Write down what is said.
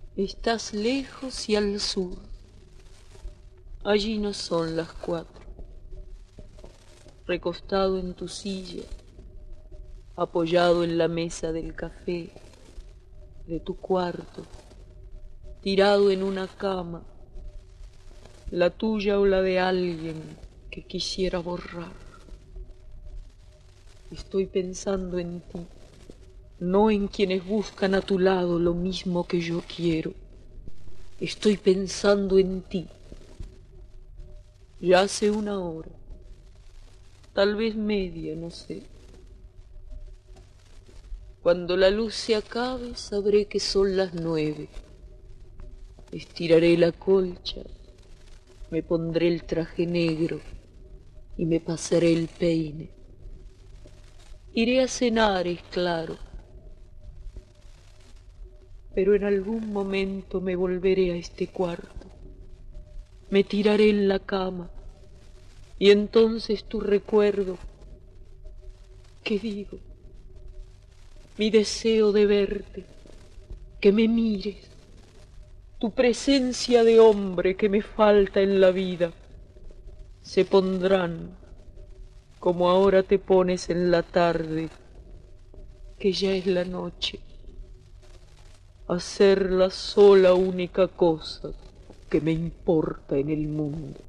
Estás lejos y al sur. Allí no son las 4. Recostado en tu silla, apoyado en la mesa del café de tu cuarto, tirado en una cama, la tuya o la de alguien que quisiera borrar. Estoy pensando en ti, no en quienes buscan a tu lado lo mismo que yo quiero. Estoy pensando en ti. Ya hace 1 hora, tal vez media, no sé. Cuando la luz se acabe, sabré que son las 9. Estiraré la colcha, me pondré el traje negro y me pasaré el peine. Iré a cenar, es claro, pero en algún momento me volveré a este cuarto. Me tiraré en la cama y entonces tu recuerdo, ¿qué digo? Mi deseo de verte, que me mires, tu presencia de hombre que me falta en la vida, se pondrán como ahora te pones en la tarde, que ya es la noche, a ser la sola única cosa que me importa en el mundo.